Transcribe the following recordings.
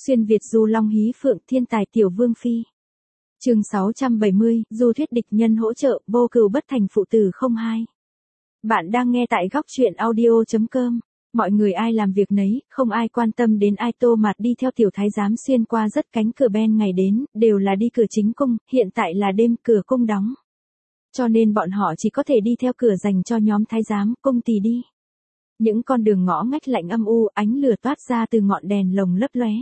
Xuyên Việt du long hí phượng thiên tài tiểu vương phi. Chương 670, du thuyết địch nhân hỗ trợ, vô cừu bất thành phụ tử không hai. Bạn đang nghe tại góc truyện audio.com. Mọi người ai làm việc nấy, không ai quan tâm đến ai. Tô Mạt đi theo tiểu thái giám xuyên qua rất cánh cửa ben ngày đến, đều là đi cửa chính cung, hiện tại là đêm cửa cung đóng. Cho nên bọn họ chỉ có thể đi theo cửa dành cho nhóm thái giám, cung tỳ đi. Những con đường ngõ ngách lạnh âm u, ánh lửa toát ra từ ngọn đèn lồng lấp lóe.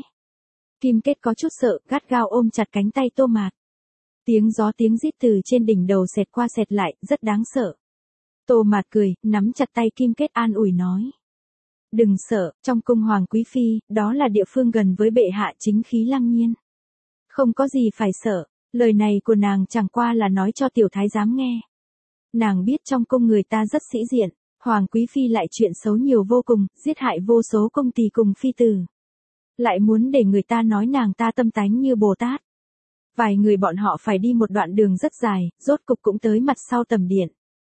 Kim Kết có chút sợ, gắt gao ôm chặt cánh tay Tô Mạt. Tiếng gió tiếng rít từ trên đỉnh đầu xẹt qua xẹt lại, rất đáng sợ. Tô Mạt cười, nắm chặt tay Kim Kết an ủi nói. Đừng sợ, trong cung hoàng quý phi, đó là địa phương gần với bệ hạ, chính khí lăng nhiên. Không có gì phải sợ, lời này của nàng chẳng qua là nói cho tiểu thái giám nghe. Nàng biết trong cung người ta rất sĩ diện, hoàng quý phi lại chuyện xấu nhiều vô cùng, giết hại vô số công tỳ cùng phi tử. Lại muốn để người ta nói nàng ta tâm tánh như Bồ Tát. Vài người bọn họ phải đi một đoạn đường rất dài, rốt cục cũng tới mặt sau tầm điện.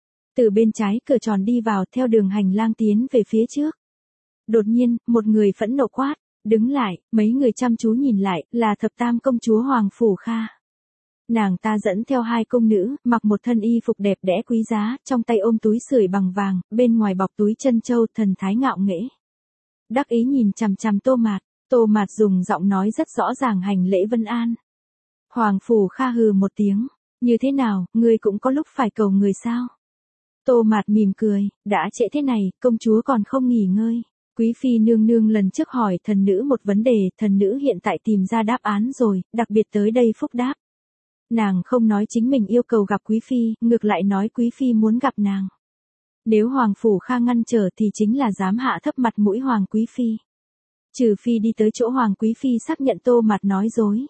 Từ bên trái cửa tròn đi vào theo đường hành lang tiến về phía trước. Đột nhiên, một người phẫn nộ quát, đứng lại, mấy người chăm chú nhìn lại, là thập tam công chúa Hoàng Phủ Kha. Nàng ta dẫn theo hai công nữ, mặc một thân y phục đẹp đẽ quý giá, trong tay ôm túi sưởi bằng vàng, bên ngoài bọc túi chân châu, thần thái ngạo nghễ. Đắc ý nhìn chằm chằm Tô Mạt. Tô Mạt dùng giọng nói rất rõ ràng hành lễ vân an. Hoàng Phủ Kha hừ một tiếng, như thế nào, ngươi cũng có lúc phải cầu người sao? Tô Mạt mỉm cười, đã trễ thế này, công chúa còn không nghỉ ngơi. Quý phi nương nương lần trước hỏi thần nữ một vấn đề, thần nữ hiện tại tìm ra đáp án rồi, đặc biệt tới đây phúc đáp. Nàng không nói chính mình yêu cầu gặp quý phi, ngược lại nói quý phi muốn gặp nàng. Nếu Hoàng Phủ Kha ngăn trở thì chính là dám hạ thấp mặt mũi Hoàng quý phi. Trừ phi đi tới chỗ Hoàng quý phi xác nhận Tô Mạt nói dối.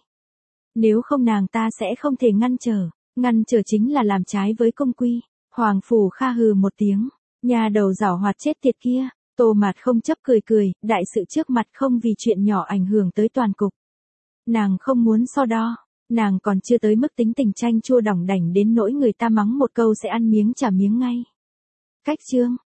Nếu không nàng ta sẽ không thể ngăn trở chính là làm trái với công quy. Hoàng Phủ Kha hừ một tiếng, nhà đầu giảo hoạt chết tiệt kia. Tô Mạt không chấp cười, đại sự trước mặt không vì chuyện nhỏ ảnh hưởng tới toàn cục. Nàng không muốn so đo, nàng còn chưa tới mức tính tình chanh chua đỏng đảnh đến nỗi người ta mắng một câu sẽ ăn miếng trả miếng ngay. Cách chương,